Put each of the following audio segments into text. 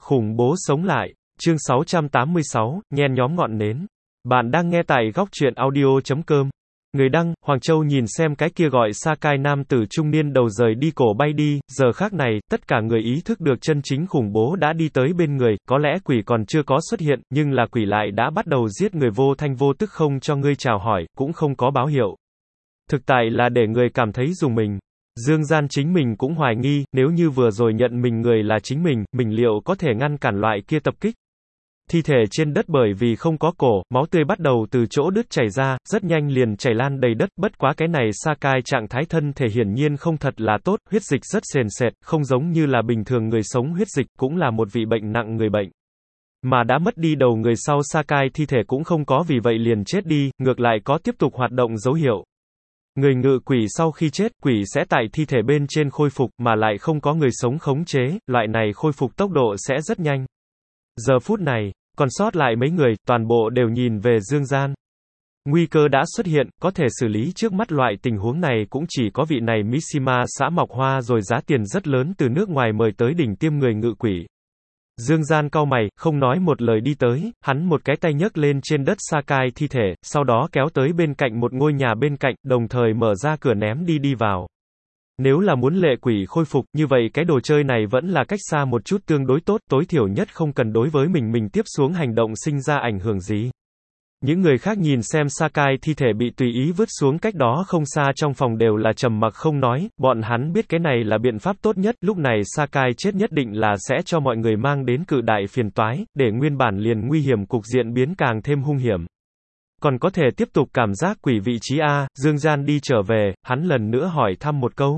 Khủng bố sống lại. Chương 686, nhen nhóm ngọn nến. Bạn đang nghe tại góc truyện audio.com. Người đăng, Hoàng Châu nhìn xem cái kia gọi Sakai nam tử trung niên đầu rời đi cổ bay đi, giờ khắc này, tất cả người ý thức được chân chính khủng bố đã đi tới bên người, có lẽ quỷ còn chưa có xuất hiện, nhưng là quỷ lại đã bắt đầu giết người vô thanh vô tức không cho ngươi chào hỏi, cũng không có báo hiệu. Thực tại là để người cảm thấy rùng mình. Dương Gian chính mình cũng hoài nghi, nếu như vừa rồi nhận mình người là chính mình liệu có thể ngăn cản loại kia tập kích. Thi thể trên đất bởi vì không có cổ, máu tươi bắt đầu từ chỗ đứt chảy ra, rất nhanh liền chảy lan đầy đất, bất quá cái này Sakai trạng thái thân thể hiển nhiên không thật là tốt, huyết dịch rất sền sệt, không giống như là bình thường người sống huyết dịch, cũng là một vị bệnh nặng người bệnh. Mà đã mất đi đầu người sau Sakai thi thể cũng không có vì vậy liền chết đi, ngược lại có tiếp tục hoạt động dấu hiệu. Người ngự quỷ sau khi chết, quỷ sẽ tại thi thể bên trên khôi phục, mà lại không có người sống khống chế, loại này khôi phục tốc độ sẽ rất nhanh. Giờ phút này, còn sót lại mấy người, toàn bộ đều nhìn về Dương Gian. Nguy cơ đã xuất hiện, có thể xử lý trước mắt loại tình huống này cũng chỉ có vị này Mishima xã Mọc Hoa rồi giá tiền rất lớn từ nước ngoài mời tới đỉnh tiêm người ngự quỷ. Dương Gian cau mày, không nói một lời đi tới, hắn một cái tay nhấc lên trên đất Sakai thi thể, sau đó kéo tới bên cạnh một ngôi nhà bên cạnh, đồng thời mở ra cửa ném đi vào. Nếu là muốn lệ quỷ khôi phục, như vậy cái đồ chơi này vẫn là cách xa một chút tương đối tốt, tối thiểu nhất không cần đối với mình tiếp xuống hành động sinh ra ảnh hưởng gì. Những người khác nhìn xem Sakai thi thể bị tùy ý vứt xuống cách đó không xa trong phòng đều là trầm mặc không nói, bọn hắn biết cái này là biện pháp tốt nhất, lúc này Sakai chết nhất định là sẽ cho mọi người mang đến cự đại phiền toái, để nguyên bản liền nguy hiểm cục diện biến càng thêm hung hiểm. Còn có thể tiếp tục cảm giác quỷ vị trí A, Dương Gian đi trở về, hắn lần nữa hỏi thăm một câu.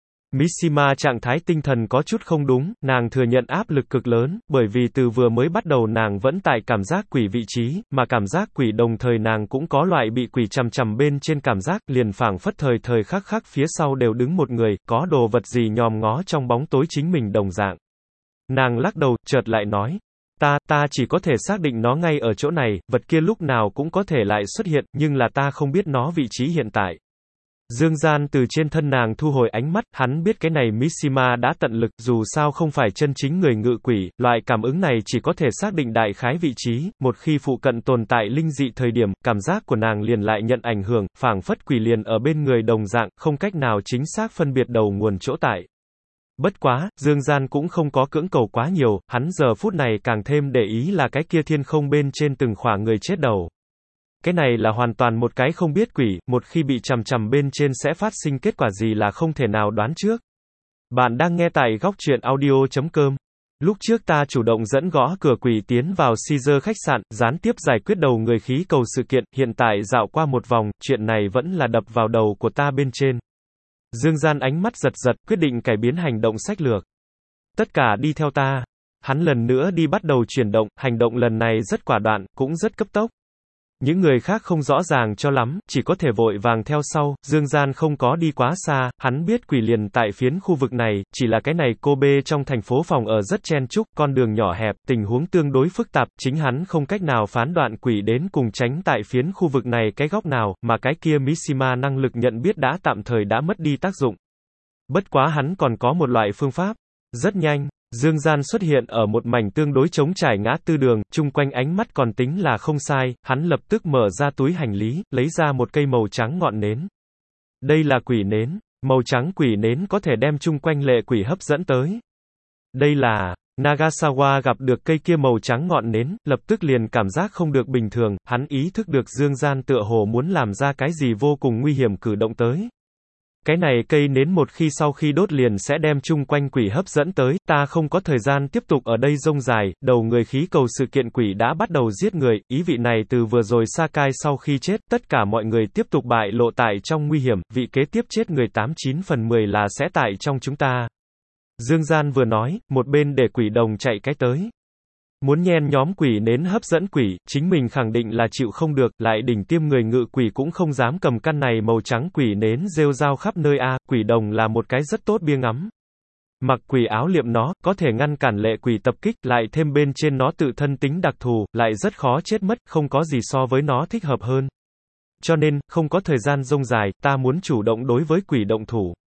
Mishima trạng thái tinh thần có chút không đúng, nàng thừa nhận áp lực cực lớn, bởi vì từ vừa mới bắt đầu nàng vẫn tại cảm giác quỷ vị trí, mà cảm giác quỷ đồng thời nàng cũng có loại bị quỷ chằm bên trên cảm giác, liền phảng phất thời khắc phía sau đều đứng một người, có đồ vật gì nhòm ngó trong bóng tối chính mình đồng dạng. Nàng lắc đầu, chợt lại nói. Ta chỉ có thể xác định nó ngay ở chỗ này, vật kia lúc nào cũng có thể lại xuất hiện, nhưng là ta không biết nó vị trí hiện tại. Dương Gian từ trên thân nàng thu hồi ánh mắt, hắn biết cái này Mishima đã tận lực, dù sao không phải chân chính người ngự quỷ, loại cảm ứng này chỉ có thể xác định đại khái vị trí, một khi phụ cận tồn tại linh dị thời điểm, cảm giác của nàng liền lại nhận ảnh hưởng, phảng phất quỷ liền ở bên người đồng dạng, không cách nào chính xác phân biệt đầu nguồn chỗ tại. Bất quá, Dương Gian cũng không có cưỡng cầu quá nhiều, hắn giờ phút này càng thêm để ý là cái kia thiên không bên trên từng khỏa người chết đầu. Cái này là hoàn toàn một cái không biết quỷ, một khi bị chằm bên trên sẽ phát sinh kết quả gì là không thể nào đoán trước. Bạn đang nghe tại góc truyện audio.com. Lúc trước ta chủ động dẫn gõ cửa quỷ tiến vào Caesar khách sạn, gián tiếp giải quyết đầu người khí cầu sự kiện, hiện tại dạo qua một vòng, chuyện này vẫn là đập vào đầu của ta bên trên. Dương Gian ánh mắt giật, quyết định cải biến hành động sách lược. Tất cả đi theo ta. Hắn lần nữa đi bắt đầu chuyển động, hành động lần này rất quả đoạn, cũng rất cấp tốc. Những người khác không rõ ràng cho lắm, chỉ có thể vội vàng theo sau, Dương Gian không có đi quá xa, hắn biết quỷ liền tại phiến khu vực này, chỉ là cái này Kobe trong thành phố phòng ở rất chen chúc, con đường nhỏ hẹp, tình huống tương đối phức tạp, chính hắn không cách nào phán đoạn quỷ đến cùng tránh tại phiến khu vực này cái góc nào, mà cái kia Mishima năng lực nhận biết đã tạm thời đã mất đi tác dụng. Bất quá hắn còn có một loại phương pháp, rất nhanh. Dương Gian xuất hiện ở một mảnh tương đối trống trải ngã tư đường, chung quanh ánh mắt còn tính là không sai, hắn lập tức mở ra túi hành lý, lấy ra một cây màu trắng ngọn nến. Đây là quỷ nến, màu trắng quỷ nến có thể đem chung quanh lệ quỷ hấp dẫn tới. Đây là, Nagasawa gặp được cây kia màu trắng ngọn nến, lập tức liền cảm giác không được bình thường, hắn ý thức được Dương Gian tựa hồ muốn làm ra cái gì vô cùng nguy hiểm cử động tới. Cái này cây nến một khi sau khi đốt liền sẽ đem chung quanh quỷ hấp dẫn tới, ta không có thời gian tiếp tục ở đây rông dài, đầu người khí cầu sự kiện quỷ đã bắt đầu giết người, ý vị này từ vừa rồi Sakai sau khi chết, tất cả mọi người tiếp tục bại lộ tại trong nguy hiểm, vị kế tiếp chết người 89 phần 10 là sẽ tại trong chúng ta. Dương Gian vừa nói, một bên để quỷ đồng chạy cái tới. Muốn nhen nhóm quỷ nến hấp dẫn quỷ, chính mình khẳng định là chịu không được, lại đỉnh tiêm người ngự quỷ cũng không dám cầm căn này màu trắng quỷ nến rêu rao khắp nơi a, quỷ đồng là một cái rất tốt bia ngắm. Mặc quỷ áo liệm nó, có thể ngăn cản lệ quỷ tập kích, lại thêm bên trên nó tự thân tính đặc thù, lại rất khó chết mất, không có gì so với nó thích hợp hơn. Cho nên, không có thời gian rông dài, ta muốn chủ động đối với quỷ động thủ.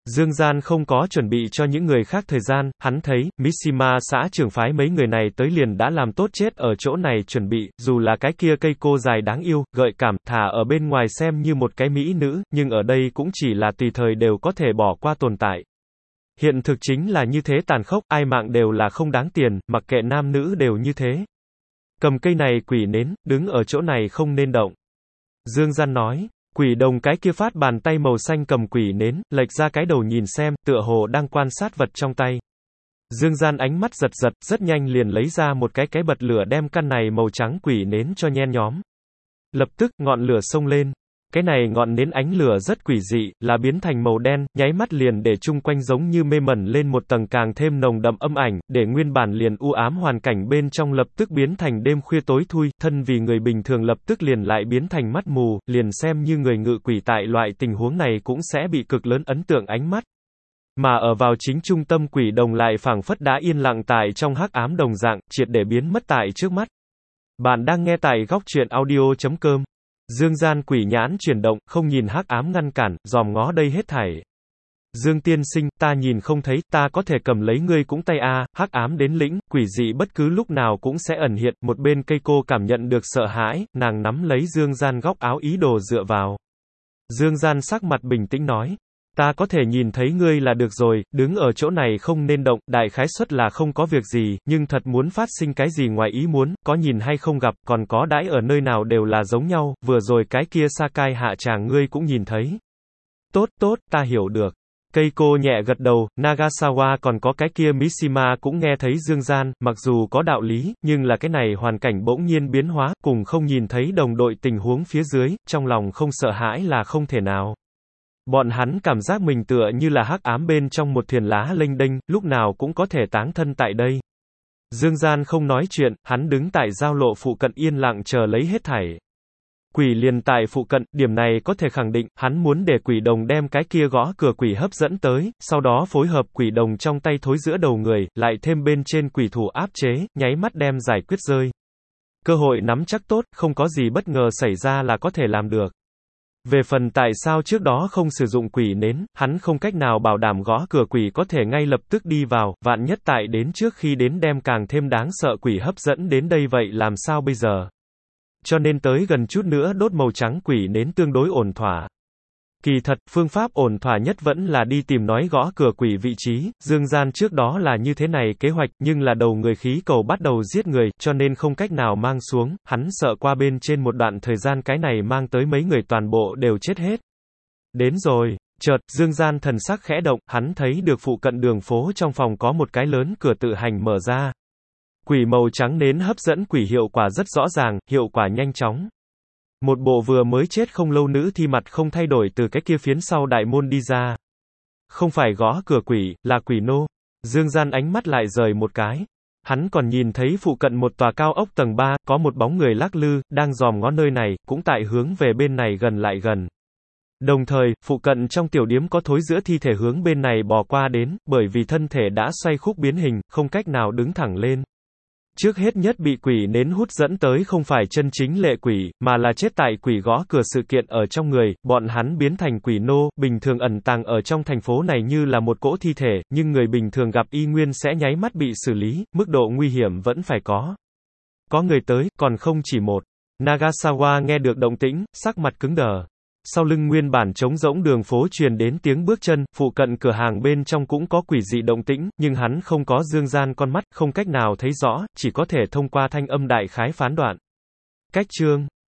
Dương Gian không có chuẩn bị cho những người khác thời gian, hắn thấy, Mishima xã trưởng phái mấy người này tới liền đã làm tốt chết ở chỗ này chuẩn bị, dù là cái kia cây cô dài đáng yêu, gợi cảm, thả ở bên ngoài xem như một cái mỹ nữ, nhưng ở đây cũng chỉ là tùy thời đều có thể bỏ qua tồn tại. Hiện thực chính là như thế tàn khốc, ai mạng đều là không đáng tiền, mặc kệ nam nữ đều như thế. Cầm cây này quỷ nến, đứng ở chỗ này không nên động. Dương Gian nói. Quỷ đồng cái kia phát bàn tay màu xanh cầm quỷ nến, lệch ra cái đầu nhìn xem, tựa hồ đang quan sát vật trong tay. Dương Gian ánh mắt giật giật, rất nhanh liền lấy ra một cái bật lửa đem căn này màu trắng quỷ nến cho nhen nhóm. Lập tức, ngọn lửa xông lên. Cái này ngọn nến ánh lửa rất quỷ dị, là biến thành màu đen, nháy mắt liền để chung quanh giống như mê mẩn lên một tầng càng thêm nồng đậm âm ảnh, để nguyên bản liền u ám hoàn cảnh bên trong lập tức biến thành đêm khuya tối thui, thân vì người bình thường lập tức liền lại biến thành mắt mù, liền xem như người ngự quỷ tại loại tình huống này cũng sẽ bị cực lớn ấn tượng ánh mắt. Mà ở vào chính trung tâm quỷ đồng lại phảng phất đã yên lặng tại trong hắc ám đồng dạng, triệt để biến mất tại trước mắt. Bạn đang nghe tại góc truyện audio.com. Dương Gian quỷ nhãn chuyển động, không nhìn hắc ám ngăn cản, dòm ngó đây hết thảy. Dương tiên sinh, ta nhìn không thấy, ta có thể cầm lấy ngươi cũng tay a. Hắc ám đến lĩnh, quỷ dị bất cứ lúc nào cũng sẽ ẩn hiện, một bên cây cô cảm nhận được sợ hãi, nàng nắm lấy Dương Gian góc áo ý đồ dựa vào. Dương Gian sắc mặt bình tĩnh nói. Ta có thể nhìn thấy ngươi là được rồi, đứng ở chỗ này không nên động, đại khái suất là không có việc gì, nhưng thật muốn phát sinh cái gì ngoài ý muốn, có nhìn hay không gặp, còn có đãi ở nơi nào đều là giống nhau, vừa rồi cái kia Sakai hạ tràng ngươi cũng nhìn thấy. Tốt, tốt, ta hiểu được. Cây cô nhẹ gật đầu, Nagasawa còn có cái kia Mishima cũng nghe thấy Dương Gian, mặc dù có đạo lý, nhưng là cái này hoàn cảnh bỗng nhiên biến hóa, cùng không nhìn thấy đồng đội tình huống phía dưới, trong lòng không sợ hãi là không thể nào. Bọn hắn cảm giác mình tựa như là hắc ám bên trong một thuyền lá lênh đênh, lúc nào cũng có thể táng thân tại đây. Dương Gian không nói chuyện, hắn đứng tại giao lộ phụ cận yên lặng chờ lấy hết thảy. Quỷ liền tại phụ cận, điểm này có thể khẳng định, hắn muốn để quỷ đồng đem cái kia gõ cửa quỷ hấp dẫn tới, sau đó phối hợp quỷ đồng trong tay thối giữa đầu người, lại thêm bên trên quỷ thủ áp chế, nháy mắt đem giải quyết rơi. Cơ hội nắm chắc tốt, không có gì bất ngờ xảy ra là có thể làm được. Về phần tại sao trước đó không sử dụng quỷ nến, hắn không cách nào bảo đảm gõ cửa quỷ có thể ngay lập tức đi vào, vạn nhất tại đến trước khi đến đem càng thêm đáng sợ quỷ hấp dẫn đến đây vậy làm sao bây giờ? Cho nên tới gần chút nữa đốt màu trắng quỷ nến tương đối ổn thỏa. Kỳ thật, phương pháp ổn thỏa nhất vẫn là đi tìm nói gõ cửa quỷ vị trí, Dương Gian trước đó là như thế này kế hoạch, nhưng là đầu người khí cầu bắt đầu giết người, cho nên không cách nào mang xuống, hắn sợ qua bên trên một đoạn thời gian cái này mang tới mấy người toàn bộ đều chết hết. Đến rồi, chợt, Dương Gian thần sắc khẽ động, hắn thấy được phụ cận đường phố trong phòng có một cái lớn cửa tự hành mở ra. Quỷ màu trắng nến hấp dẫn quỷ hiệu quả rất rõ ràng, hiệu quả nhanh chóng. Một bộ vừa mới chết không lâu nữ thi mặt không thay đổi từ cái kia phiến sau đại môn đi ra. Không phải gõ cửa quỷ, là quỷ nô. Dương Gian ánh mắt lại rời một cái. Hắn còn nhìn thấy phụ cận một tòa cao ốc tầng 3, có một bóng người lắc lư, đang dòm ngó nơi này, cũng tại hướng về bên này gần lại gần. Đồng thời, phụ cận trong tiểu điếm có thối giữa thi thể hướng bên này bò qua đến, bởi vì thân thể đã xoay khúc biến hình, không cách nào đứng thẳng lên. Trước hết nhất bị quỷ nến hút dẫn tới không phải chân chính lệ quỷ, mà là chết tại quỷ gõ cửa sự kiện ở trong người, bọn hắn biến thành quỷ nô, bình thường ẩn tàng ở trong thành phố này như là một cỗ thi thể, nhưng người bình thường gặp y nguyên sẽ nháy mắt bị xử lý, mức độ nguy hiểm vẫn phải có. Có người tới, còn không chỉ một. Nagasawa nghe được động tĩnh, sắc mặt cứng đờ. Sau lưng nguyên bản trống rỗng đường phố truyền đến tiếng bước chân, phụ cận cửa hàng bên trong cũng có quỷ dị động tĩnh, nhưng hắn không có Dương Gian con mắt, không cách nào thấy rõ, chỉ có thể thông qua thanh âm đại khái phán đoạn. Cách chương